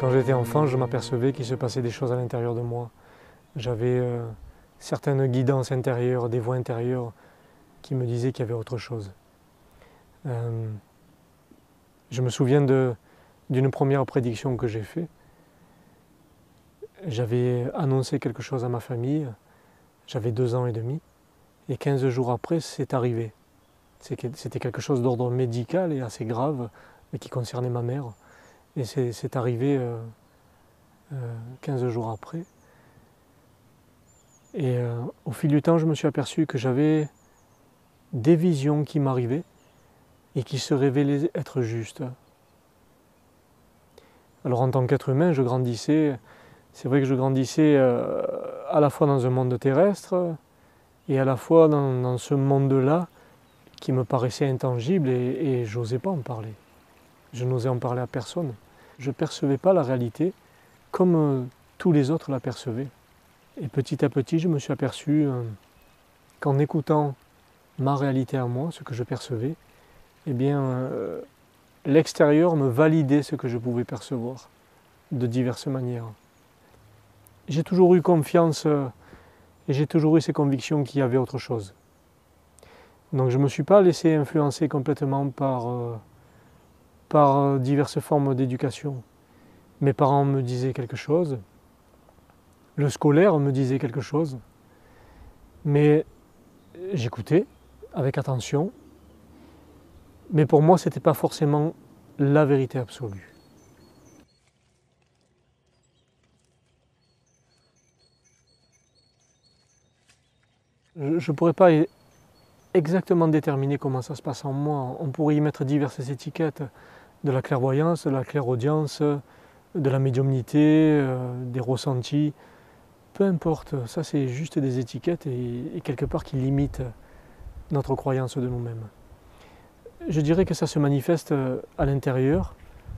Quand j'étais enfant, je m'apercevais qu'il se passait des choses à l'intérieur de moi. J'avais certaines guidances intérieures, des voix intérieures qui me disaient qu'il y avait autre chose. Je me souviens d'une première prédiction que j'ai faite. J'avais annoncé quelque chose à ma famille, j'avais 2 ans et demi, et 15 jours après, c'est arrivé. C'était quelque chose d'ordre médical et assez grave, mais qui concernait ma mère. Et c'est arrivé 15 jours après. Et au fil du temps, je me suis aperçu que j'avais des visions qui m'arrivaient et qui se révélaient être justes. Alors en tant qu'être humain, je grandissais, c'est vrai que je grandissais à la fois dans un monde terrestre et à la fois dans ce monde-là qui me paraissait intangible et je n'osais pas en parler. Je n'osais en parler à personne. Je ne percevais pas la réalité comme tous les autres la percevaient. Et petit à petit, je me suis aperçu qu'en écoutant ma réalité à moi, ce que je percevais, eh bien, l'extérieur me validait ce que je pouvais percevoir de diverses manières. J'ai toujours eu confiance et j'ai toujours eu ces convictions qu'il y avait autre chose. Donc je ne me suis pas laissé influencer complètement par diverses formes d'éducation. Mes parents me disaient quelque chose, le scolaire me disait quelque chose, mais j'écoutais avec attention, mais pour moi ce n'était pas forcément la vérité absolue. Je ne pourrais pas exactement déterminer comment ça se passe en moi. On pourrait y mettre diverses étiquettes, de la clairvoyance, de la clairaudience, de la médiumnité, des ressentis. Peu importe, ça c'est juste des étiquettes et quelque part qui limitent notre croyance de nous-mêmes. Je dirais que ça se manifeste à l'intérieur,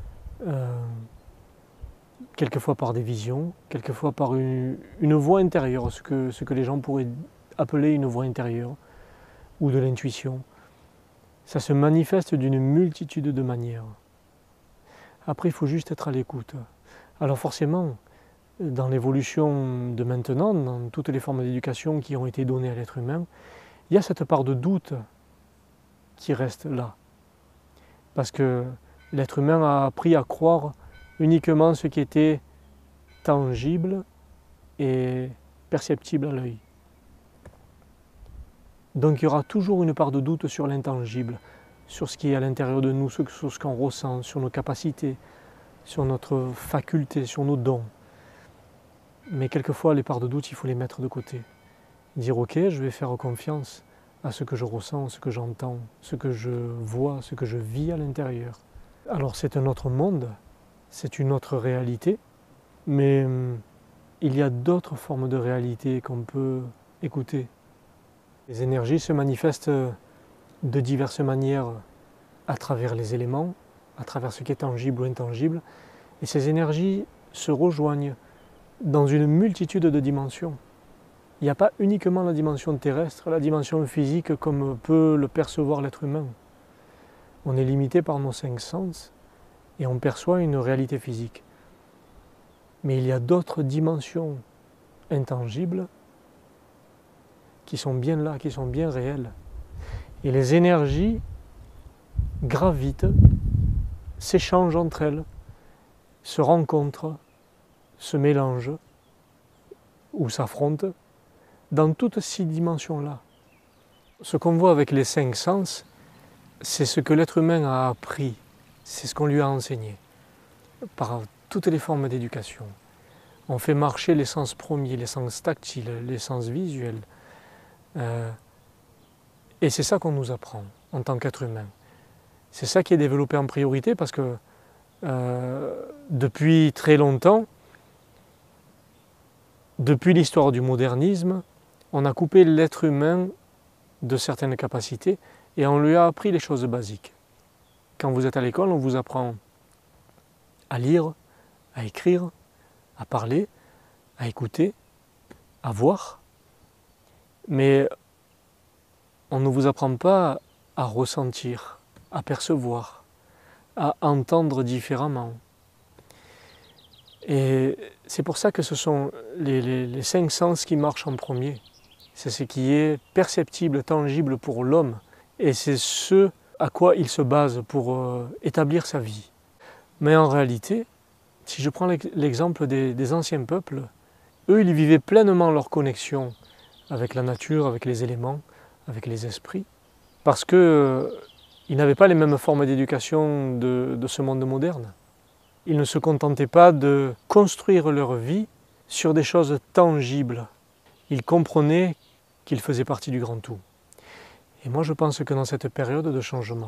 quelquefois par des visions, quelquefois par une voix intérieure, ce que les gens pourraient appeler une voix intérieure, ou de l'intuition. Ça se manifeste d'une multitude de manières. Après, il faut juste être à l'écoute. Alors forcément, dans l'évolution de maintenant, dans toutes les formes d'éducation qui ont été données à l'être humain, il y a cette part de doute qui reste là. Parce que l'être humain a appris à croire uniquement ce qui était tangible et perceptible à l'œil. Donc il y aura toujours une part de doute sur l'intangible, sur ce qui est à l'intérieur de nous, sur ce qu'on ressent, sur nos capacités, sur notre faculté, sur nos dons. Mais quelquefois, les parts de doute, il faut les mettre de côté. Dire ok, je vais faire confiance à ce que je ressens, ce que j'entends, ce que je vois, ce que je vis à l'intérieur. Alors c'est un autre monde, c'est une autre réalité, mais il y a d'autres formes de réalité qu'on peut écouter. Les énergies se manifestent de diverses manières à travers les éléments, à travers ce qui est tangible ou intangible, et ces énergies se rejoignent dans une multitude de dimensions. Il n'y a pas uniquement la dimension terrestre, la dimension physique comme peut le percevoir l'être humain. On est limité par nos 5 sens et on perçoit une réalité physique. Mais il y a d'autres dimensions intangibles qui sont bien là, qui sont bien réelles. Et les énergies gravitent, s'échangent entre elles, se rencontrent, se mélangent ou s'affrontent dans toutes ces dimensions-là. Ce qu'on voit avec les 5 sens, c'est ce que l'être humain a appris, c'est ce qu'on lui a enseigné par toutes les formes d'éducation. On fait marcher les sens premiers, les sens tactiles, les sens visuels. Et c'est ça qu'on nous apprend en tant qu'être humain. C'est ça qui est développé en priorité parce que depuis très longtemps, depuis l'histoire du modernisme, on a coupé l'être humain de certaines capacités et on lui a appris les choses basiques. Quand vous êtes à l'école, on vous apprend à lire, à écrire, à parler, à écouter, à voir. Mais on ne vous apprend pas à ressentir, à percevoir, à entendre différemment. Et c'est pour ça que ce sont les cinq sens qui marchent en premier. C'est ce qui est perceptible, tangible pour l'homme. Et c'est ce à quoi il se base pour établir sa vie. Mais en réalité, si je prends l'exemple des anciens peuples, eux, ils vivaient pleinement leur connexion avec la nature, avec les éléments, avec les esprits, parce qu'ils n'avaient pas les mêmes formes d'éducation de ce monde moderne. Ils ne se contentaient pas de construire leur vie sur des choses tangibles. Ils comprenaient qu'ils faisaient partie du grand tout. Et moi, je pense que dans cette période de changement,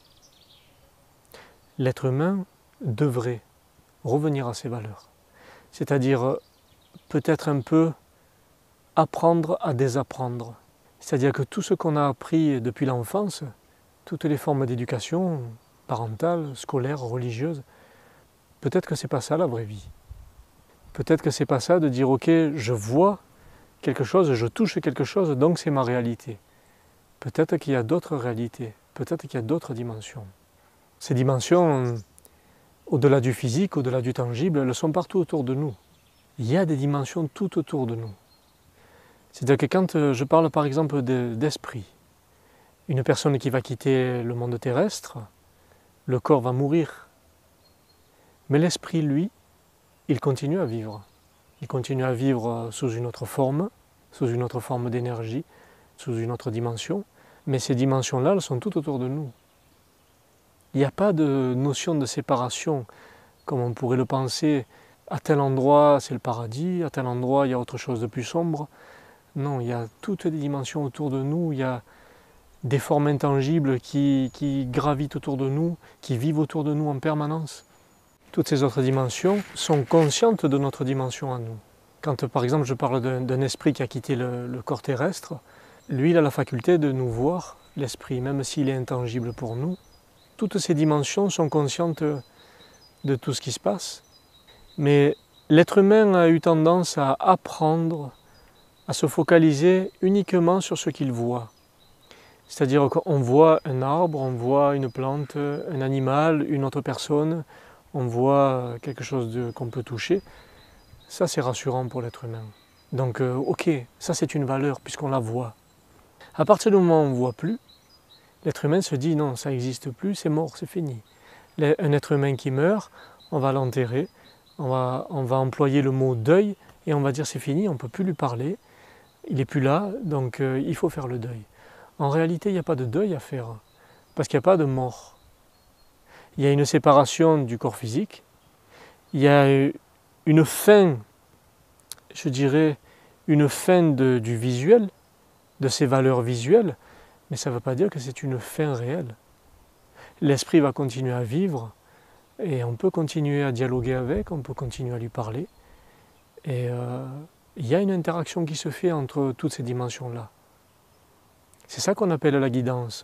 l'être humain devrait revenir à ses valeurs. C'est-à-dire peut-être un peu apprendre à désapprendre. C'est-à-dire que tout ce qu'on a appris depuis l'enfance, toutes les formes d'éducation, parentale, scolaire, religieuse, peut-être que ce n'est pas ça la vraie vie. Peut-être que ce n'est pas ça de dire « ok, je vois quelque chose, je touche quelque chose, donc c'est ma réalité ». Peut-être qu'il y a d'autres réalités, peut-être qu'il y a d'autres dimensions. Ces dimensions, au-delà du physique, au-delà du tangible, elles sont partout autour de nous. Il y a des dimensions tout autour de nous. C'est-à-dire que quand je parle par exemple d'esprit, une personne qui va quitter le monde terrestre, le corps va mourir. Mais l'esprit, lui, il continue à vivre. Il continue à vivre sous une autre forme d'énergie, sous une autre dimension. Mais ces dimensions-là, elles sont tout autour de nous. Il n'y a pas de notion de séparation, comme on pourrait le penser. À tel endroit, c'est le paradis, à tel endroit, il y a autre chose de plus sombre. Non, il y a toutes les dimensions autour de nous, il y a des formes intangibles qui gravitent autour de nous, qui vivent autour de nous en permanence. Toutes ces autres dimensions sont conscientes de notre dimension à nous. Quand par exemple je parle d'un esprit qui a quitté le corps terrestre, lui il a la faculté de nous voir, l'esprit, même s'il est intangible pour nous. Toutes ces dimensions sont conscientes de tout ce qui se passe. Mais l'être humain a eu tendance à apprendre à se focaliser uniquement sur ce qu'il voit. C'est-à-dire qu'on voit un arbre, on voit une plante, un animal, une autre personne, on voit quelque chose qu'on peut toucher. Ça, c'est rassurant pour l'être humain. Donc, ok, ça c'est une valeur puisqu'on la voit. À partir du moment où on ne voit plus, l'être humain se dit non, ça n'existe plus, c'est mort, c'est fini. Un être humain qui meurt, on va l'enterrer, on va employer le mot deuil et on va dire c'est fini, on ne peut plus lui parler, il n'est plus là, donc il faut faire le deuil. En réalité, il n'y a pas de deuil à faire, parce qu'il n'y a pas de mort. Il y a une séparation du corps physique, il y a une fin, je dirais, une fin du visuel, de ses valeurs visuelles, mais ça ne veut pas dire que c'est une fin réelle. L'esprit va continuer à vivre, et on peut continuer à dialoguer avec, on peut continuer à lui parler, et il y a une interaction qui se fait entre toutes ces dimensions-là. C'est ça qu'on appelle la guidance.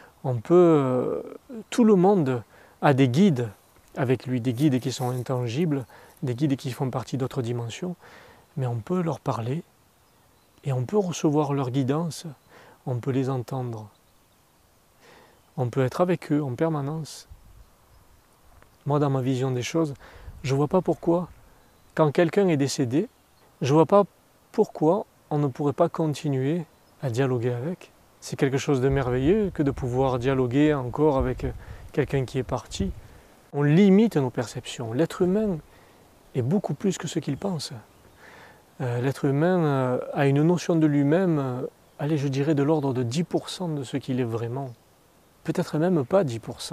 Tout le monde a des guides avec lui, des guides qui sont intangibles, des guides qui font partie d'autres dimensions, mais on peut leur parler et on peut recevoir leur guidance, on peut les entendre. On peut être avec eux en permanence. Moi, dans ma vision des choses, je ne vois pas pourquoi, quand quelqu'un est décédé, je ne vois pas pourquoi on ne pourrait pas continuer à dialoguer avec. C'est quelque chose de merveilleux que de pouvoir dialoguer encore avec quelqu'un qui est parti. On limite nos perceptions. L'être humain est beaucoup plus que ce qu'il pense. L'être humain a une notion de lui-même, allez, je dirais de l'ordre de 10% de ce qu'il est vraiment. Peut-être même pas 10%.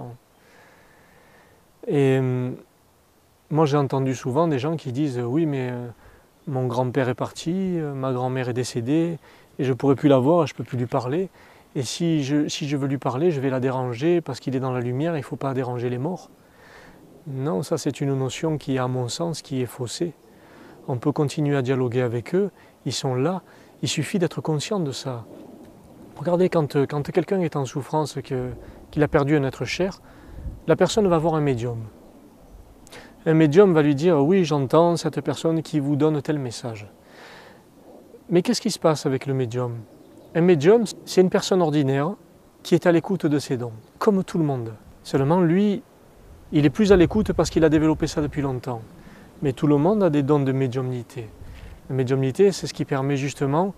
Et moi j'ai entendu souvent des gens qui disent « oui mais mon grand-père est parti, ma grand-mère est décédée, et je ne pourrai plus la voir, je ne peux plus lui parler. Et si je veux lui parler, je vais la déranger parce qu'il est dans la lumière, il ne faut pas déranger les morts. » Non, ça c'est une notion qui, à mon sens, qui est faussée. On peut continuer à dialoguer avec eux, ils sont là, il suffit d'être conscient de ça. Regardez, quand quelqu'un est en souffrance, qu'il a perdu un être cher, la personne va voir un médium. Un médium va lui dire « oui, j'entends cette personne qui vous donne tel message ». Mais qu'est-ce qui se passe avec le médium? Un médium, c'est une personne ordinaire qui est à l'écoute de ses dons, comme tout le monde. Seulement, lui, il est plus à l'écoute parce qu'il a développé ça depuis longtemps. Mais tout le monde a des dons de médiumnité. La médiumnité, c'est ce qui permet justement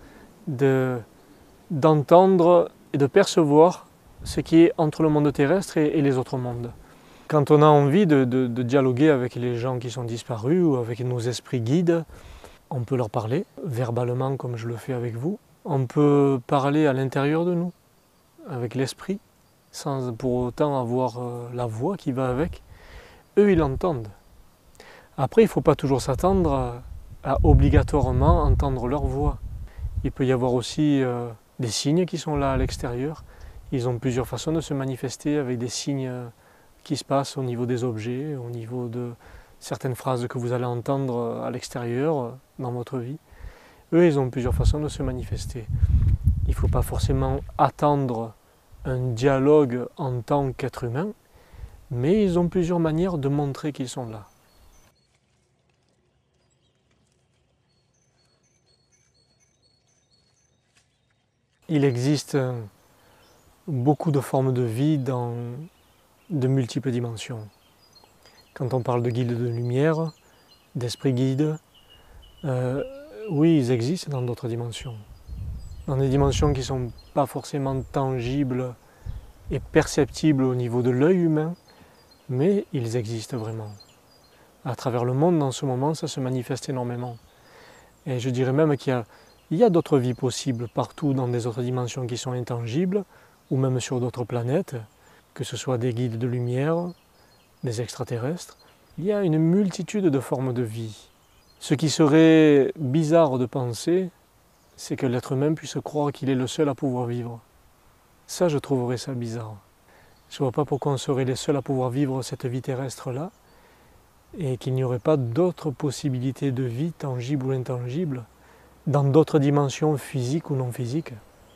d'entendre et de percevoir ce qui est entre le monde terrestre et les autres mondes. Quand on a envie de dialoguer avec les gens qui sont disparus ou avec nos esprits guides, on peut leur parler verbalement comme je le fais avec vous. On peut parler à l'intérieur de nous, avec l'esprit, sans pour autant avoir la voix qui va avec. Eux, ils l'entendent. Après, il ne faut pas toujours s'attendre à obligatoirement entendre leur voix. Il peut y avoir aussi des signes qui sont là à l'extérieur. Ils ont plusieurs façons de se manifester avec des signes qui se passent au niveau des objets, au niveau de certaines phrases que vous allez entendre à l'extérieur dans votre vie. Eux, ils ont plusieurs façons de se manifester. Il ne faut pas forcément attendre un dialogue en tant qu'être humain, mais ils ont plusieurs manières de montrer qu'ils sont là. Il existe beaucoup de formes de vie dans de multiples dimensions. Quand on parle de guides de lumière, d'esprits guides, oui, ils existent dans d'autres dimensions. Dans des dimensions qui ne sont pas forcément tangibles et perceptibles au niveau de l'œil humain, mais ils existent vraiment. À travers le monde, en ce moment, ça se manifeste énormément. Et je dirais même qu'il y a d'autres vies possibles partout dans des autres dimensions qui sont intangibles, ou même sur d'autres planètes, que ce soit des guides de lumière, des extraterrestres. Il y a une multitude de formes de vie. Ce qui serait bizarre de penser, c'est que l'être humain puisse croire qu'il est le seul à pouvoir vivre. Ça, je trouverais ça bizarre. Je ne vois pas pourquoi on serait les seuls à pouvoir vivre cette vie terrestre-là, et qu'il n'y aurait pas d'autres possibilités de vie, tangibles ou intangibles, dans d'autres dimensions physiques ou non physiques.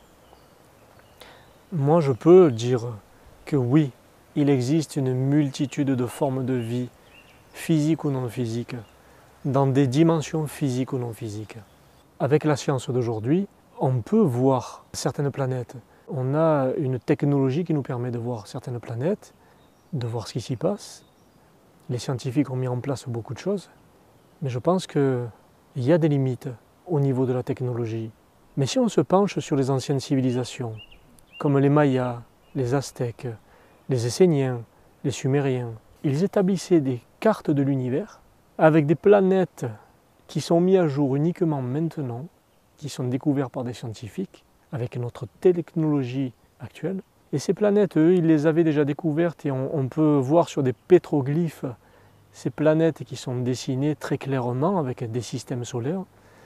Moi, je peux dire que oui, il existe une multitude de formes de vie, physiques ou non physiques, dans des dimensions physiques ou non physiques. Avec la science d'aujourd'hui, on peut voir certaines planètes. On a une technologie qui nous permet de voir certaines planètes, de voir ce qui s'y passe. Les scientifiques ont mis en place beaucoup de choses, mais je pense qu'il y a des limites au niveau de la technologie. Mais si on se penche sur les anciennes civilisations, comme les Mayas, les Aztèques, les Esséniens, les Sumériens, ils établissaient des cartes de l'univers avec des planètes qui sont mises à jour uniquement maintenant, qui sont découvertes par des scientifiques, avec notre technologie actuelle. Et ces planètes, eux, ils les avaient déjà découvertes et on peut voir sur des pétroglyphes ces planètes qui sont dessinées très clairement avec des systèmes solaires.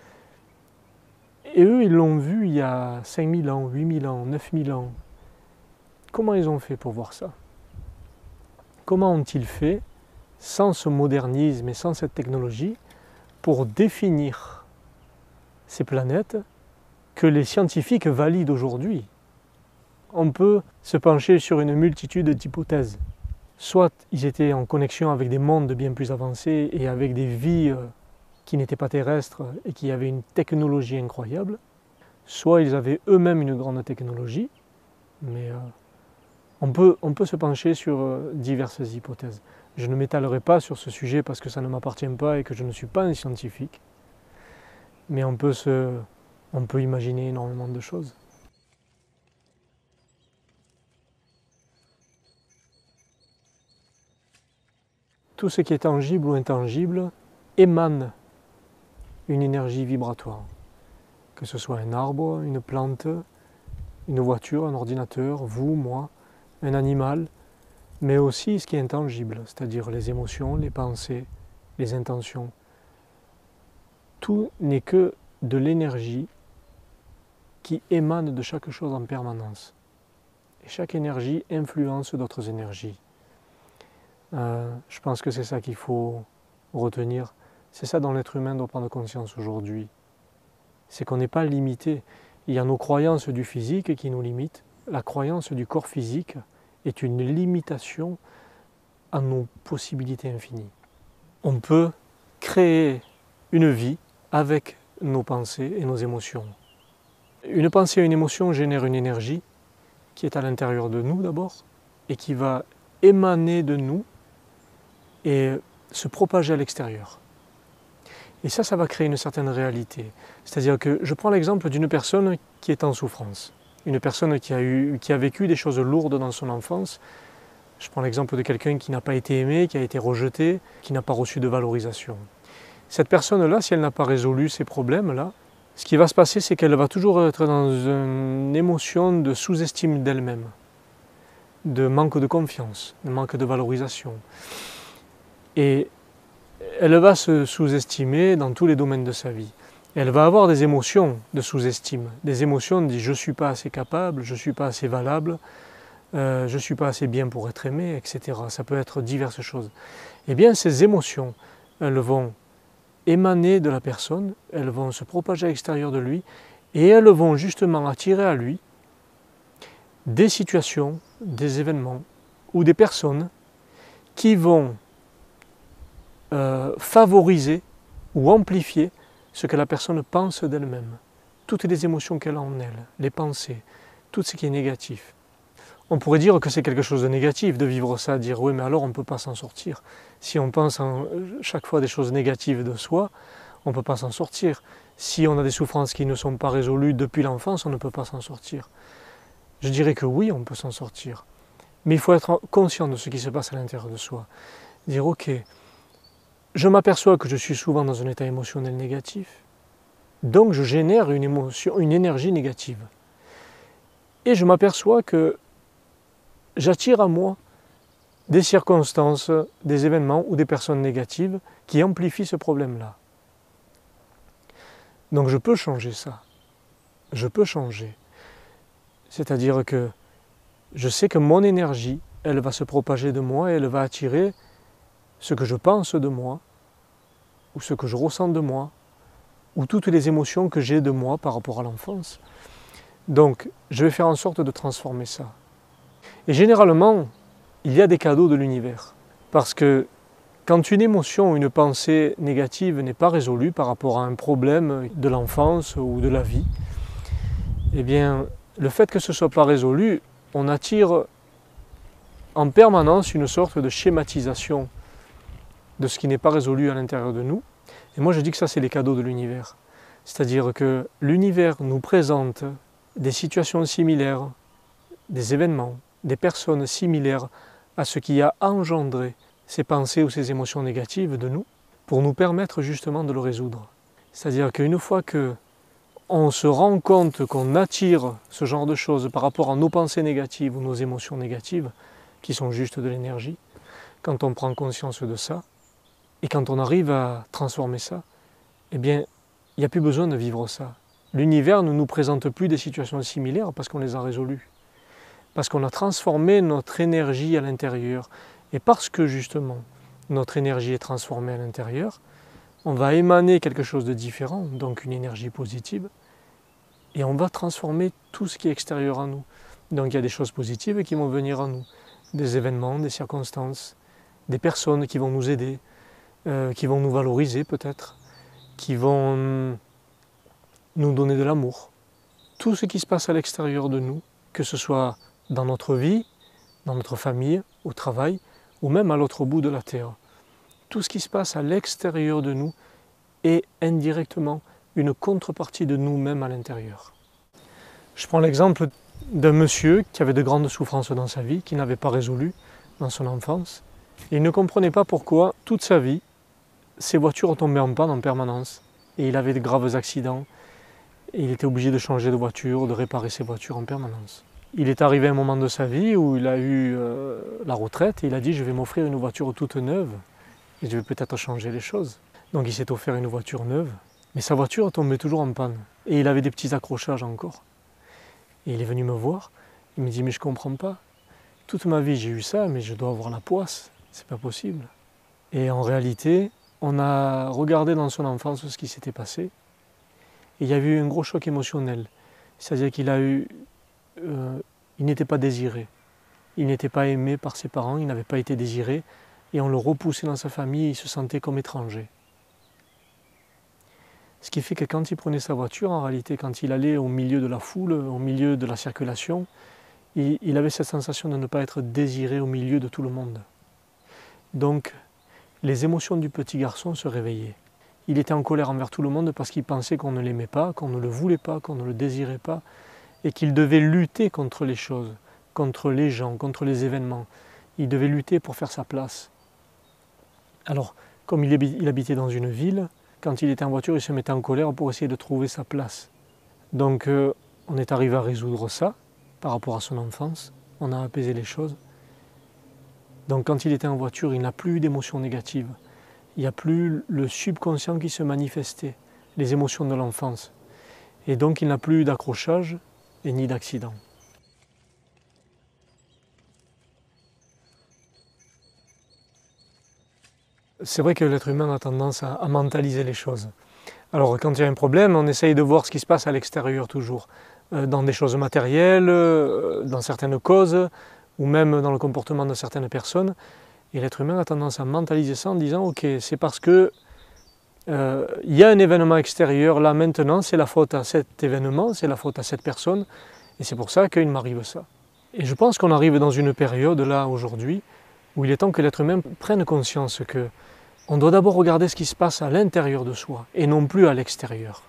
Et eux, ils l'ont vu il y a 5000 ans, 8000 ans, 9000 ans. Comment ils ont fait pour voir ça? Comment ont-ils fait, sans ce modernisme et sans cette technologie, pour définir ces planètes que les scientifiques valident aujourd'hui? On peut se pencher sur une multitude d'hypothèses. Soit ils étaient en connexion avec des mondes bien plus avancés et avec des vies qui n'étaient pas terrestres et qui avaient une technologie incroyable, soit ils avaient eux-mêmes une grande technologie, mais on peut se pencher sur diverses hypothèses. Je ne m'étalerai pas sur ce sujet parce que ça ne m'appartient pas et que je ne suis pas un scientifique, mais on peut imaginer énormément de choses. Tout ce qui est tangible ou intangible émane une énergie vibratoire. Que ce soit un arbre, une plante, une voiture, un ordinateur, vous, moi, un animal, mais aussi ce qui est intangible, c'est-à-dire les émotions, les pensées, les intentions. Tout n'est que de l'énergie qui émane de chaque chose en permanence. Et chaque énergie influence d'autres énergies. Je pense que c'est ça qu'il faut retenir. C'est ça dont l'être humain doit prendre conscience aujourd'hui. C'est qu'on n'est pas limité. Il y a nos croyances du physique qui nous limitent. La croyance du corps physique est une limitation à nos possibilités infinies. On peut créer une vie avec nos pensées et nos émotions. Une pensée et une émotion génèrent une énergie qui est à l'intérieur de nous d'abord et qui va émaner de nous et se propager à l'extérieur. Et ça va créer une certaine réalité. C'est-à-dire que je prends l'exemple d'une personne qui est en souffrance, une personne qui a vécu des choses lourdes dans son enfance. Je prends l'exemple de quelqu'un qui n'a pas été aimé, qui a été rejeté, qui n'a pas reçu de valorisation. Cette personne-là, si elle n'a pas résolu ces problèmes-là, ce qui va se passer, c'est qu'elle va toujours être dans une émotion de sous-estime d'elle-même, de manque de confiance, de manque de valorisation. Et elle va se sous-estimer dans tous les domaines de sa vie. Elle va avoir des émotions de sous-estime, des émotions de « je ne suis pas assez capable, je ne suis pas assez valable, je ne suis pas assez bien pour être aimé », etc. Ça peut être diverses choses. Eh bien, ces émotions, elles vont émaner de la personne, elles vont se propager à l'extérieur de lui et elles vont justement attirer à lui des situations, des événements ou des personnes qui vont favoriser ou amplifier ce que la personne pense d'elle-même. Toutes les émotions qu'elle a en elle, les pensées, tout ce qui est négatif. On pourrait dire que c'est quelque chose de négatif de vivre ça, dire oui mais alors on ne peut pas s'en sortir. Si on pense chaque fois des choses négatives de soi, on ne peut pas s'en sortir. Si on a des souffrances qui ne sont pas résolues depuis l'enfance, on ne peut pas s'en sortir. Je dirais que oui, on peut s'en sortir. Mais il faut être conscient de ce qui se passe à l'intérieur de soi. Dire ok, je m'aperçois que je suis souvent dans un état émotionnel négatif, donc je génère une émotion, une énergie négative. Et je m'aperçois que j'attire à moi des circonstances, des événements ou des personnes négatives qui amplifient ce problème-là. Donc je peux changer ça. Je peux changer. C'est-à-dire que je sais que mon énergie, elle va se propager de moi et elle va attirer ce que je pense de moi, ou ce que je ressens de moi, ou toutes les émotions que j'ai de moi par rapport à l'enfance. Donc je vais faire en sorte de transformer ça. Et généralement, il y a des cadeaux de l'univers. Parce que quand une émotion ou une pensée négative n'est pas résolue par rapport à un problème de l'enfance ou de la vie, eh bien, le fait que ce ne soit pas résolu, on attire en permanence une sorte de schématisation de ce qui n'est pas résolu à l'intérieur de nous. Et moi je dis que ça c'est les cadeaux de l'univers. C'est-à-dire que l'univers nous présente des situations similaires, des événements, des personnes similaires à ce qui a engendré ces pensées ou ces émotions négatives de nous, pour nous permettre justement de le résoudre. C'est-à-dire qu'une fois qu'on se rend compte qu'on attire ce genre de choses par rapport à nos pensées négatives ou nos émotions négatives, qui sont juste de l'énergie, quand on prend conscience de ça, et quand on arrive à transformer ça, eh bien, il n'y a plus besoin de vivre ça. L'univers ne nous présente plus des situations similaires parce qu'on les a résolues. Parce qu'on a transformé notre énergie à l'intérieur. Et parce que justement, notre énergie est transformée à l'intérieur, on va émaner quelque chose de différent, donc une énergie positive, et on va transformer tout ce qui est extérieur à nous. Donc il y a des choses positives qui vont venir à nous, des événements, des circonstances, des personnes qui vont nous aider, qui vont nous valoriser peut-être, qui vont nous donner de l'amour. Tout ce qui se passe à l'extérieur de nous, que ce soit dans notre vie, dans notre famille, au travail, ou même à l'autre bout de la terre. Tout ce qui se passe à l'extérieur de nous est indirectement une contrepartie de nous-mêmes à l'intérieur. Je prends l'exemple d'un monsieur qui avait de grandes souffrances dans sa vie, qui n'avait pas résolu dans son enfance. Et il ne comprenait pas pourquoi, toute sa vie, ses voitures tombaient en panne en permanence. Et il avait de graves accidents. Et il était obligé de changer de voiture, de réparer ses voitures en permanence. Il est arrivé un moment de sa vie où il a eu la retraite et il a dit « je vais m'offrir une voiture toute neuve et je vais peut-être changer les choses ». Donc il s'est offert une voiture neuve, mais sa voiture tombait toujours en panne. Et il avait des petits accrochages encore. Et il est venu me voir, il me dit « mais je ne comprends pas. Toute ma vie j'ai eu ça, mais je dois avoir la poisse, c'est pas possible ». Et en réalité, on a regardé dans son enfance ce qui s'était passé. Et il y a eu un gros choc émotionnel. C'est-à-dire qu'il a eu... il n'était pas désiré. Il n'était pas aimé par ses parents, il n'avait pas été désiré. Et on le repoussait dans sa famille et il se sentait comme étranger. Ce qui fait que quand il prenait sa voiture, en réalité, quand il allait au milieu de la foule, au milieu de la circulation, il avait cette sensation de ne pas être désiré au milieu de tout le monde. Donc, les émotions du petit garçon se réveillaient. il était en colère envers tout le monde parce qu'il pensait qu'on ne l'aimait pas, qu'on ne le voulait pas, qu'on ne le désirait pas, et qu'il devait lutter contre les choses, contre les gens, contre les événements. Il devait lutter pour faire sa place. Alors, comme il habitait dans une ville, quand il était en voiture, il se mettait en colère pour essayer de trouver sa place. Donc, on est arrivé à résoudre ça par rapport à son enfance. On a apaisé les choses. Donc, quand il était en voiture, il n'a plus eu d'émotions négatives. Il n'y a plus le subconscient qui se manifestait, les émotions de l'enfance. Et donc, il n'a plus eu d'accrochage et ni d'accident. C'est vrai que l'être humain a tendance à mentaliser les choses. Alors quand il y a un problème, on essaye de voir ce qui se passe à l'extérieur toujours, dans des choses matérielles, dans certaines causes, ou même dans le comportement de certaines personnes. Et l'être humain a tendance à mentaliser ça en disant « Ok, c'est parce que il y a un événement extérieur, là maintenant, c'est la faute à cet événement, c'est la faute à cette personne, et c'est pour ça qu'il m'arrive ça. » Et je pense qu'on arrive dans une période, là, aujourd'hui, où il est temps que l'être humain prenne conscience que on doit d'abord regarder ce qui se passe à l'intérieur de soi et non plus à l'extérieur.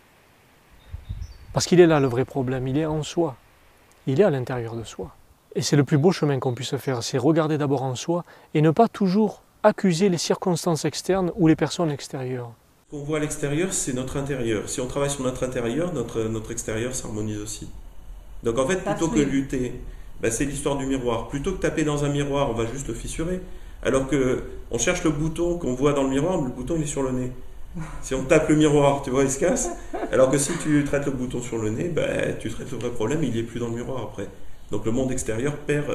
Parce qu'il est là le vrai problème, il est en soi, il est à l'intérieur de soi. Et c'est le plus beau chemin qu'on puisse faire, c'est regarder d'abord en soi et ne pas toujours accuser les circonstances externes ou les personnes extérieures. Ce qu'on voit à l'extérieur, c'est notre intérieur. Si on travaille sur notre intérieur, notre extérieur s'harmonise aussi. Donc en fait, plutôt que lutter, c'est l'histoire du miroir. Plutôt que taper dans un miroir, on va juste le fissurer. Alors qu'on cherche le bouton qu'on voit dans le miroir, le bouton il est sur le nez. Si on tape le miroir, tu vois, il se casse. Alors que si tu traites le bouton sur le nez, tu traites le vrai problème, il n'y est plus dans le miroir après. Donc le monde extérieur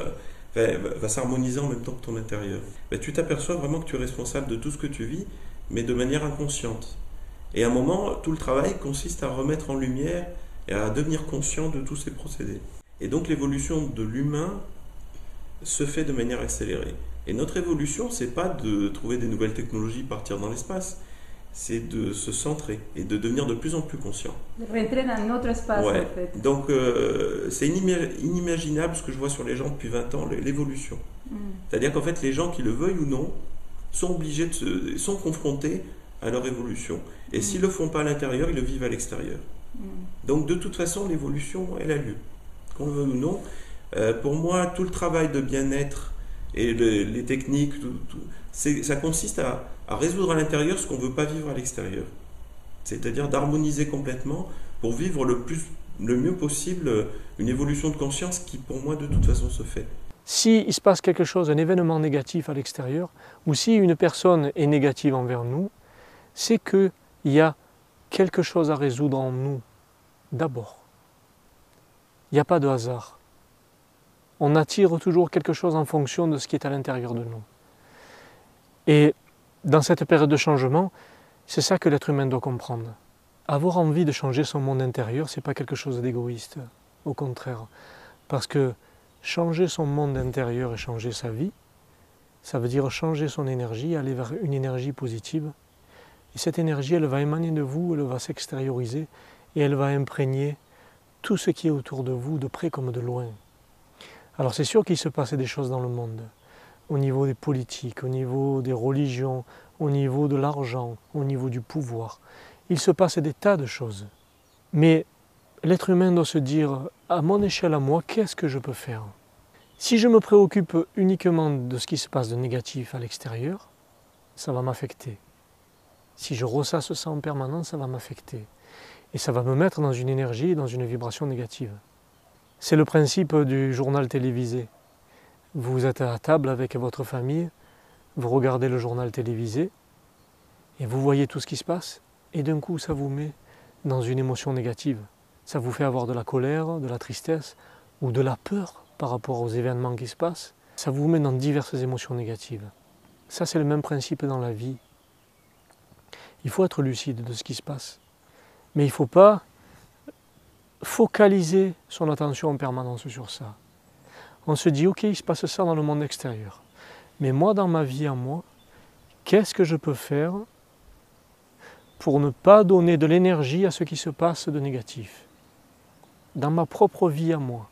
va s'harmoniser en même temps que ton intérieur. Tu t'aperçois vraiment que tu es responsable de tout ce que tu vis, mais de manière inconsciente. Et à un moment, tout le travail consiste à remettre en lumière et à devenir conscient de tous ces procédés. Et donc l'évolution de l'humain se fait de manière accélérée. Et notre évolution, c'est pas de trouver des nouvelles technologies, partir dans l'espace, c'est de se centrer et de devenir de plus en plus conscient. De rentrer dans notre espace, ouais. en fait. Donc, c'est inimaginable ce que je vois sur les gens depuis 20 ans, l'évolution. C'est-à-dire qu'en fait, les gens, qui le veuillent ou non, sont sont confrontés à leur évolution. Et s'ils ne le font pas à l'intérieur, ils le vivent à l'extérieur. Donc, de toute façon, l'évolution, elle a lieu. Qu'on le veuille ou non. Pour moi, tout le travail de bien-être et les techniques, ça consiste à résoudre à l'intérieur ce qu'on ne veut pas vivre à l'extérieur. C'est-à-dire d'harmoniser complètement pour vivre le mieux possible une évolution de conscience qui, pour moi, de toute façon, se fait. S'il se passe quelque chose, un événement négatif à l'extérieur, ou si une personne est négative envers nous, c'est qu'il y a quelque chose à résoudre en nous, d'abord. Il n'y a pas de hasard. On attire toujours quelque chose en fonction de ce qui est à l'intérieur de nous. Et dans cette période de changement, c'est ça que l'être humain doit comprendre. Avoir envie de changer son monde intérieur, ce n'est pas quelque chose d'égoïste, au contraire. Parce que changer son monde intérieur et changer sa vie, ça veut dire changer son énergie, aller vers une énergie positive. Et cette énergie, elle va émaner de vous, elle va s'extérioriser et elle va imprégner tout ce qui est autour de vous, de près comme de loin. Alors c'est sûr qu'il se passe des choses dans le monde, au niveau des politiques, au niveau des religions, au niveau de l'argent, au niveau du pouvoir. Il se passe des tas de choses. Mais l'être humain doit se dire, à mon échelle à moi, qu'est-ce que je peux faire? Si je me préoccupe uniquement de ce qui se passe de négatif à l'extérieur, ça va m'affecter. Si je ressasse ça en permanence, ça va m'affecter. Et ça va me mettre dans une énergie, dans une vibration négative. C'est le principe du journal télévisé. Vous êtes à table avec votre famille, vous regardez le journal télévisé, et vous voyez tout ce qui se passe, et d'un coup ça vous met dans une émotion négative. Ça vous fait avoir de la colère, de la tristesse, ou de la peur par rapport aux événements qui se passent. Ça vous met dans diverses émotions négatives. Ça, c'est le même principe dans la vie. Il faut être lucide de ce qui se passe. Mais il ne faut pas focaliser son attention en permanence sur ça. On se dit, ok, il se passe ça dans le monde extérieur. Mais moi, dans ma vie à moi, qu'est-ce que je peux faire pour ne pas donner de l'énergie à ce qui se passe de négatif? Dans ma propre vie à moi.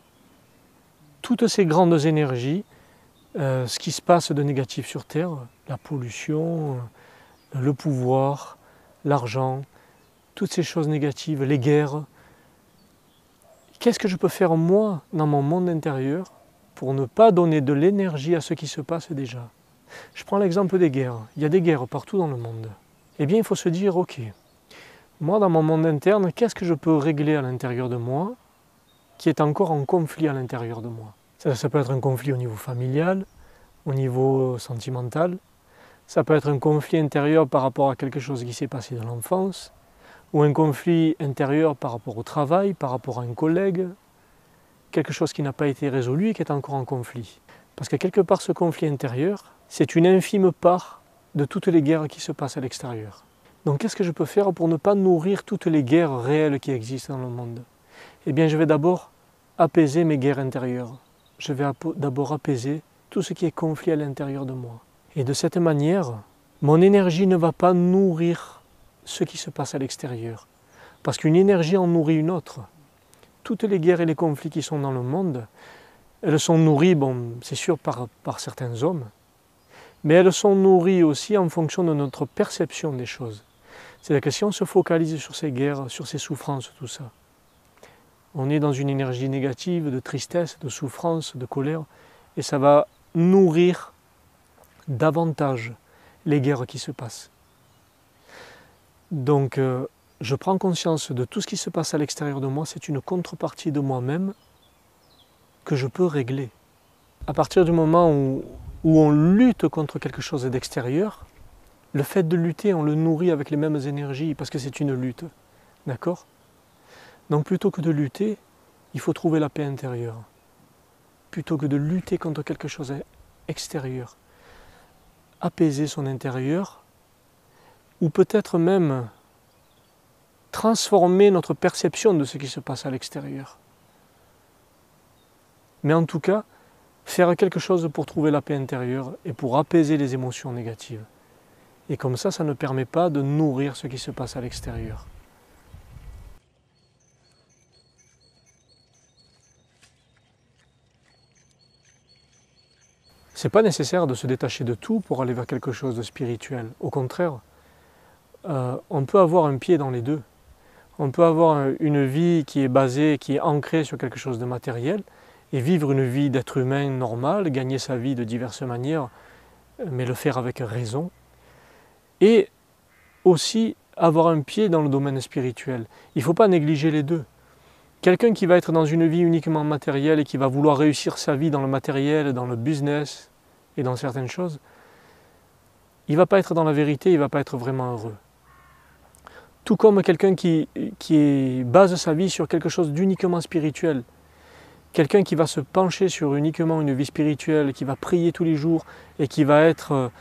Toutes ces grandes énergies, ce qui se passe de négatif sur Terre, la pollution, le pouvoir, l'argent, toutes ces choses négatives, les guerres. Qu'est-ce que je peux faire moi, dans mon monde intérieur, pour ne pas donner de l'énergie à ce qui se passe déjà? Je prends l'exemple des guerres. Il y a des guerres partout dans le monde. Eh bien, il faut se dire, ok, moi, dans mon monde interne, qu'est-ce que je peux régler à l'intérieur de moi qui est encore en conflit à l'intérieur de moi? Ça peut être un conflit au niveau familial, au niveau sentimental. Ça peut être un conflit intérieur par rapport à quelque chose qui s'est passé dans l'enfance, ou un conflit intérieur par rapport au travail, par rapport à un collègue, quelque chose qui n'a pas été résolu et qui est encore en conflit. Parce que quelque part, ce conflit intérieur, c'est une infime part de toutes les guerres qui se passent à l'extérieur. Donc qu'est-ce que je peux faire pour ne pas nourrir toutes les guerres réelles qui existent dans le monde? Eh bien, je vais d'abord apaiser mes guerres intérieures. Je vais d'abord apaiser tout ce qui est conflit à l'intérieur de moi. Et de cette manière, mon énergie ne va pas nourrir ce qui se passe à l'extérieur. Parce qu'une énergie en nourrit une autre. Toutes les guerres et les conflits qui sont dans le monde, elles sont nourries, bon, c'est sûr, par certains hommes, mais elles sont nourries aussi en fonction de notre perception des choses. C'est-à-dire que si on se focalise sur ces guerres, sur ces souffrances, tout ça, on est dans une énergie négative, de tristesse, de souffrance, de colère, et ça va nourrir davantage les guerres qui se passent. Donc, je prends conscience de tout ce qui se passe à l'extérieur de moi, c'est une contrepartie de moi-même que je peux régler. À partir du moment où on lutte contre quelque chose d'extérieur, le fait de lutter, on le nourrit avec les mêmes énergies parce que c'est une lutte. D'accord? Donc plutôt que de lutter, il faut trouver la paix intérieure. Plutôt que de lutter contre quelque chose d'extérieur. Apaiser son intérieur, ou peut-être même transformer notre perception de ce qui se passe à l'extérieur. Mais en tout cas, faire quelque chose pour trouver la paix intérieure et pour apaiser les émotions négatives. Et comme ça ne permet pas de nourrir ce qui se passe à l'extérieur. Ce n'est pas nécessaire de se détacher de tout pour aller vers quelque chose de spirituel. Au contraire, on peut avoir un pied dans les deux. On peut avoir une vie qui est basée, qui est ancrée sur quelque chose de matériel, et vivre une vie d'être humain normal, gagner sa vie de diverses manières, mais le faire avec raison. Et aussi avoir un pied dans le domaine spirituel. Il ne faut pas négliger les deux. Quelqu'un qui va être dans une vie uniquement matérielle et qui va vouloir réussir sa vie dans le matériel, dans le business et dans certaines choses, il ne va pas être dans la vérité, il ne va pas être vraiment heureux. Tout comme quelqu'un qui base sa vie sur quelque chose d'uniquement spirituel. Quelqu'un qui va se pencher sur uniquement une vie spirituelle, qui va prier tous les jours et qui va être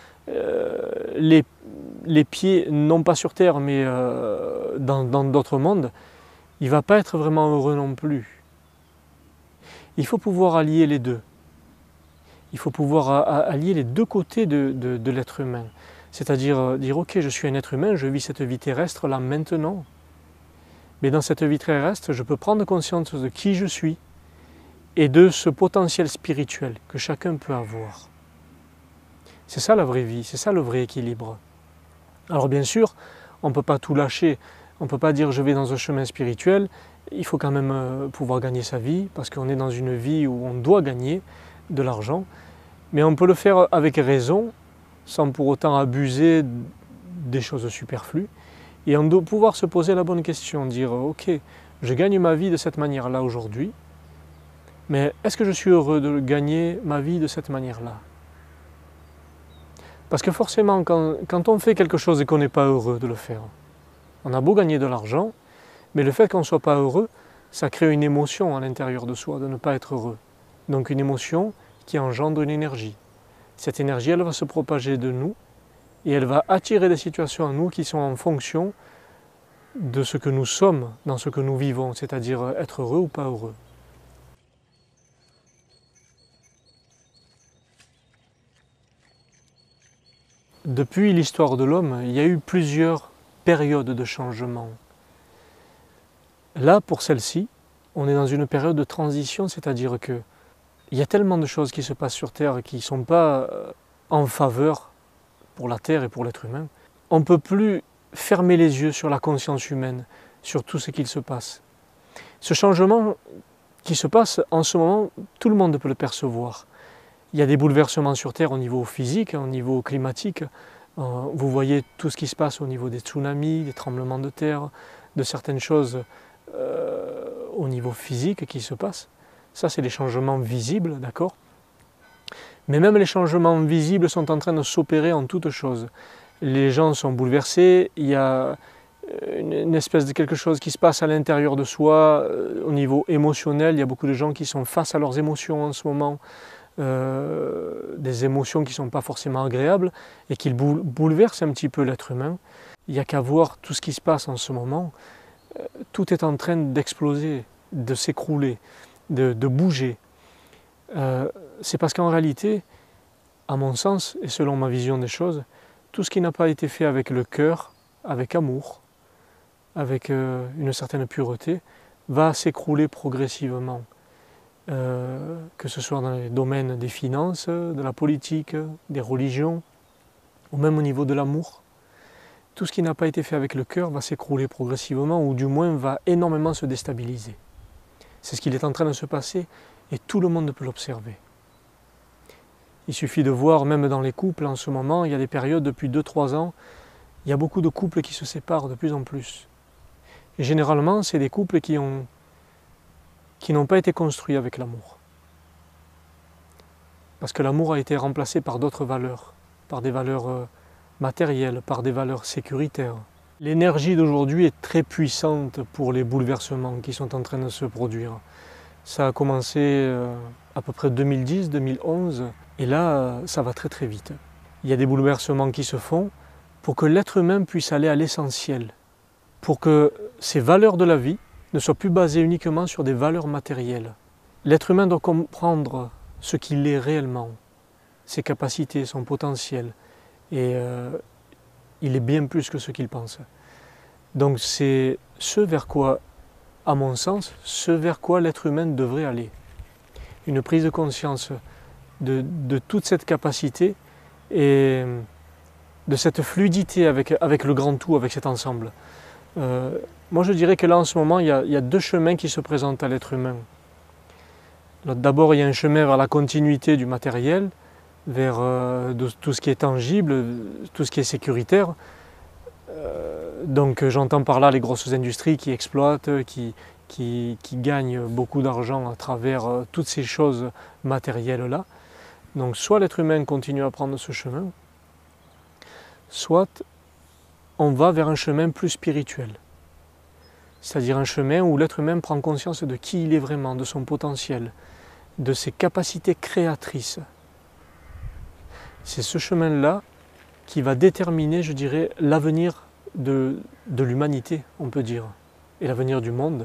les pieds, non pas sur terre, mais dans d'autres mondes, il ne va pas être vraiment heureux non plus. Il faut pouvoir allier les deux. Il faut pouvoir allier les deux côtés de l'être humain. C'est-à-dire dire, ok, je suis un être humain, je vis cette vie terrestre là maintenant. Mais dans cette vie terrestre, je peux prendre conscience de qui je suis et de ce potentiel spirituel que chacun peut avoir. C'est ça la vraie vie, c'est ça le vrai équilibre. Alors bien sûr, on ne peut pas tout lâcher, on ne peut pas dire je vais dans un chemin spirituel, il faut quand même pouvoir gagner sa vie, parce qu'on est dans une vie où on doit gagner de l'argent, mais on peut le faire avec raison, sans pour autant abuser des choses superflues, et on doit pouvoir se poser la bonne question, dire ok, je gagne ma vie de cette manière-là aujourd'hui, mais est-ce que je suis heureux de gagner ma vie de cette manière-là? Parce que forcément, quand on fait quelque chose et qu'on n'est pas heureux de le faire, on a beau gagner de l'argent, mais le fait qu'on ne soit pas heureux, ça crée une émotion à l'intérieur de soi de ne pas être heureux. Donc une émotion qui engendre une énergie. Cette énergie, elle va se propager de nous et elle va attirer des situations à nous qui sont en fonction de ce que nous sommes dans ce que nous vivons, c'est-à-dire être heureux ou pas heureux. Depuis l'histoire de l'homme, il y a eu plusieurs périodes de changement. Là, pour celle-ci, on est dans une période de transition, c'est-à-dire qu'il y a tellement de choses qui se passent sur Terre qui ne sont pas en faveur pour la Terre et pour l'être humain. On ne peut plus fermer les yeux sur la conscience humaine, sur tout ce qu'il se passe. Ce changement qui se passe en ce moment, tout le monde peut le percevoir. Il y a des bouleversements sur Terre au niveau physique, au niveau climatique. Vous voyez tout ce qui se passe au niveau des tsunamis, des tremblements de terre, de certaines choses au niveau physique qui se passent. Ça, c'est les changements visibles, d'accord? Mais même les changements visibles sont en train de s'opérer en toutes choses. Les gens sont bouleversés, il y a une espèce de quelque chose qui se passe à l'intérieur de soi, au niveau émotionnel. Il y a beaucoup de gens qui sont face à leurs émotions en ce moment, des émotions qui ne sont pas forcément agréables et qui bouleversent un petit peu l'être humain. Il n'y a qu'à voir tout ce qui se passe en ce moment. Tout est en train d'exploser, de s'écrouler, de bouger. C'est parce qu'en réalité, à mon sens et selon ma vision des choses, tout ce qui n'a pas été fait avec le cœur, avec amour, avec une certaine pureté, va s'écrouler progressivement. Que ce soit dans les domaines des finances, de la politique, des religions, ou même au niveau de l'amour. Tout ce qui n'a pas été fait avec le cœur va s'écrouler progressivement, ou du moins va énormément se déstabiliser. C'est ce qu'il est en train de se passer, et tout le monde peut l'observer. Il suffit de voir, même dans les couples en ce moment, il y a des périodes depuis 2-3 ans, il y a beaucoup de couples qui se séparent de plus en plus. Et généralement, c'est des couples qui n'ont pas été construits avec l'amour. Parce que l'amour a été remplacé par d'autres valeurs, par des valeurs matérielles, par des valeurs sécuritaires. L'énergie d'aujourd'hui est très puissante pour les bouleversements qui sont en train de se produire. Ça a commencé à peu près 2010, 2011, et là, ça va très très vite. Il y a des bouleversements qui se font pour que l'être humain puisse aller à l'essentiel, pour que ces valeurs de la vie ne soient plus basées uniquement sur des valeurs matérielles. L'être humain doit comprendre ce qu'il est réellement, ses capacités, son potentiel, et il est bien plus que ce qu'il pense. Donc c'est ce vers quoi, à mon sens, ce vers quoi l'être humain devrait aller. Une prise de conscience de toute cette capacité et de cette fluidité avec le grand tout, avec cet ensemble. Moi je dirais que là en ce moment, il y a 2 chemins qui se présentent à l'être humain. D'abord il y a un chemin vers la continuité du matériel, vers tout ce qui est tangible, tout ce qui est sécuritaire. Donc j'entends par là les grosses industries qui exploitent, qui gagnent beaucoup d'argent à travers toutes ces choses matérielles-là. Donc soit l'être humain continue à prendre ce chemin, soit on va vers un chemin plus spirituel. C'est-à-dire un chemin où l'être humain prend conscience de qui il est vraiment, de son potentiel, de ses capacités créatrices. C'est ce chemin-là qui va déterminer, je dirais, l'avenir de l'humanité, on peut dire, et l'avenir du monde.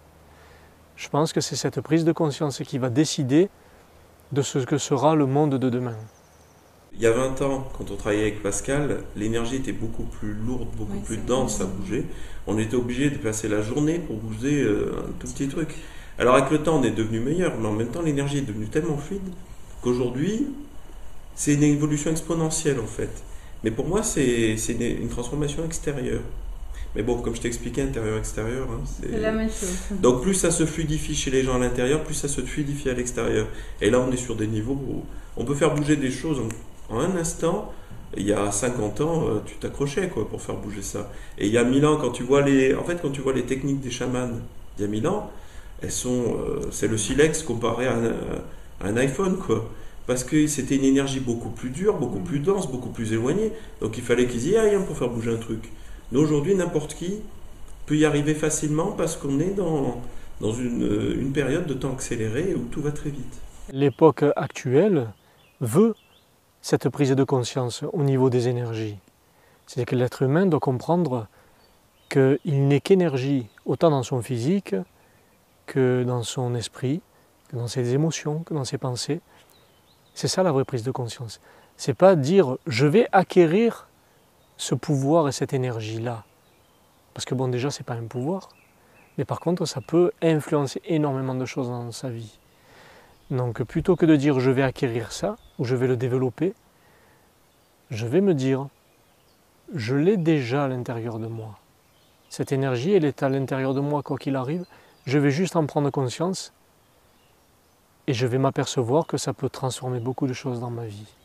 Je pense que c'est cette prise de conscience qui va décider de ce que sera le monde de demain. Il y a 20 ans, quand on travaillait avec Pascal, l'énergie était beaucoup plus lourde, beaucoup plus dense à bouger. On était obligé de passer la journée pour bouger un tout petit truc. Alors avec le temps, on est devenu meilleur, mais en même temps, l'énergie est devenue tellement fluide qu'aujourd'hui, c'est une évolution exponentielle en fait. Mais pour moi, c'est une transformation extérieure. Mais bon, comme je t'ai expliqué, intérieur-extérieur, hein, c'est la même chose. Donc plus ça se fluidifie chez les gens à l'intérieur, plus ça se fluidifie à l'extérieur. Et là, on est sur des niveaux où on peut faire bouger des choses en un instant. Il y a 50 ans, tu t'accrochais quoi pour faire bouger ça. Et il y a 1000 ans, quand tu vois les techniques des chamans, il y a 1000 ans, elles sont, c'est le silex comparé à un iPhone quoi. Parce que c'était une énergie beaucoup plus dure, beaucoup plus dense, beaucoup plus éloignée. Donc il fallait qu'ils y aillent pour faire bouger un truc. Mais aujourd'hui, n'importe qui peut y arriver facilement parce qu'on est dans une période de temps accéléré où tout va très vite. L'époque actuelle veut cette prise de conscience au niveau des énergies. C'est que l'être humain doit comprendre qu'il n'est qu'énergie, autant dans son physique que dans son esprit, que dans ses émotions, que dans ses pensées. C'est ça la vraie prise de conscience. C'est pas dire je vais acquérir ce pouvoir et cette énergie-là. Parce que bon, déjà, c'est pas un pouvoir. Mais par contre, ça peut influencer énormément de choses dans sa vie. Donc, plutôt que de dire je vais acquérir ça, ou je vais le développer, je vais me dire je l'ai déjà à l'intérieur de moi. Cette énergie, elle est à l'intérieur de moi quoi qu'il arrive. Je vais juste en prendre conscience et je vais m'apercevoir que ça peut transformer beaucoup de choses dans ma vie.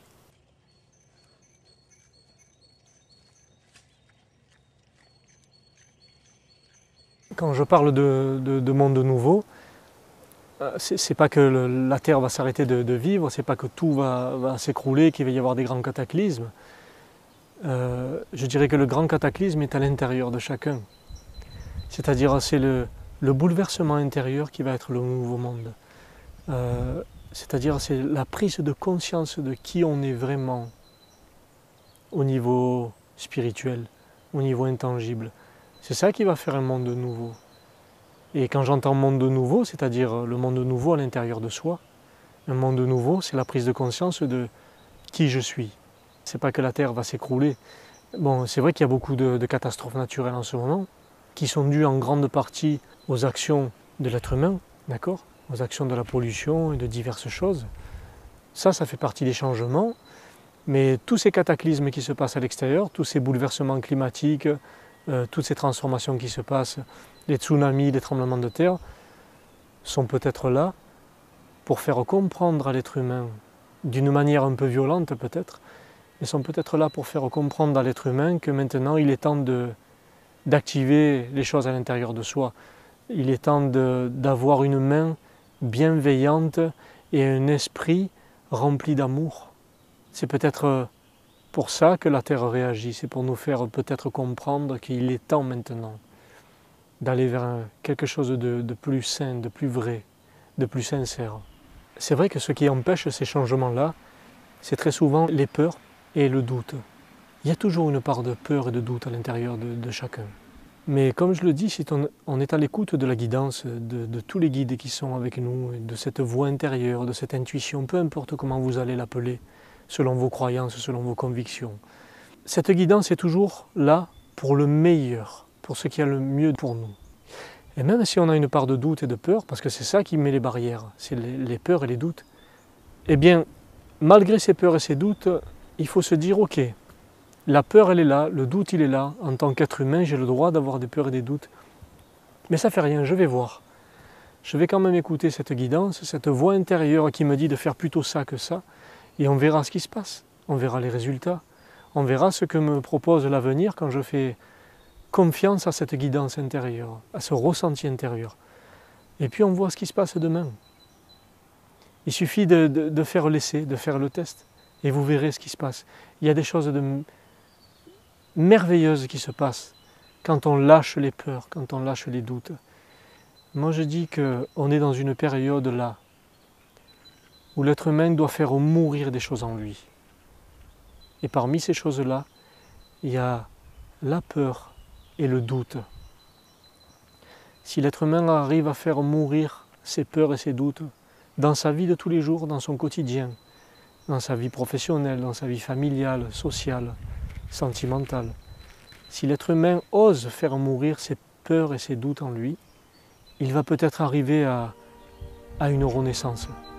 Quand je parle de monde nouveau, c'est pas que la Terre va s'arrêter de vivre, c'est pas que tout va s'écrouler, qu'il va y avoir des grands cataclysmes. Je dirais que le grand cataclysme est à l'intérieur de chacun. C'est-à-dire c'est le bouleversement intérieur qui va être le nouveau monde. C'est-à-dire c'est la prise de conscience de qui on est vraiment au niveau spirituel, au niveau intangible. C'est ça qui va faire un monde nouveau. Et quand j'entends monde nouveau, c'est-à-dire le monde nouveau à l'intérieur de soi, un monde nouveau, c'est la prise de conscience de qui je suis. C'est pas que la Terre va s'écrouler. Bon, c'est vrai qu'il y a beaucoup de catastrophes naturelles en ce moment, qui sont dues en grande partie aux actions de l'être humain, d'accord ? Aux actions de la pollution et de diverses choses. Ça fait partie des changements. Mais tous ces cataclysmes qui se passent à l'extérieur, tous ces bouleversements climatiques, toutes ces transformations qui se passent, les tsunamis, les tremblements de terre, sont peut-être là pour faire comprendre à l'être humain, d'une manière un peu violente peut-être, mais sont peut-être là pour faire comprendre à l'être humain que maintenant il est temps d'activer les choses à l'intérieur de soi. Il est temps d'avoir une main bienveillante et un esprit rempli d'amour. C'est peut-être pour ça que la Terre réagit, c'est pour nous faire peut-être comprendre qu'il est temps maintenant d'aller vers quelque chose de plus sain, de plus vrai, de plus sincère. C'est vrai que ce qui empêche ces changements-là, c'est très souvent les peurs et le doute. Il y a toujours une part de peur et de doute à l'intérieur de chacun. Mais comme je le dis, si on est à l'écoute de la guidance, de tous les guides qui sont avec nous, de cette voix intérieure, de cette intuition, peu importe comment vous allez l'appeler, selon vos croyances, selon vos convictions. Cette guidance est toujours là pour le meilleur, pour ce qui a le mieux pour nous. Et même si on a une part de doute et de peur, parce que c'est ça qui met les barrières, c'est les peurs et les doutes, eh bien, malgré ces peurs et ces doutes, il faut se dire, ok, la peur elle est là, le doute il est là, en tant qu'être humain j'ai le droit d'avoir des peurs et des doutes, mais ça fait rien, je vais voir. Je vais quand même écouter cette guidance, cette voix intérieure qui me dit de faire plutôt ça que ça, et on verra ce qui se passe, on verra les résultats, on verra ce que me propose l'avenir quand je fais confiance à cette guidance intérieure, à ce ressenti intérieur. Et puis on voit ce qui se passe demain. Il suffit de faire l'essai, de faire le test, et vous verrez ce qui se passe. Il y a des choses merveilleuses qui se passent quand on lâche les peurs, quand on lâche les doutes. Moi je dis qu'on est dans une période là, où l'être humain doit faire mourir des choses en lui. Et parmi ces choses-là, il y a la peur et le doute. Si l'être humain arrive à faire mourir ses peurs et ses doutes dans sa vie de tous les jours, dans son quotidien, dans sa vie professionnelle, dans sa vie familiale, sociale, sentimentale, si l'être humain ose faire mourir ses peurs et ses doutes en lui, il va peut-être arriver à une renaissance.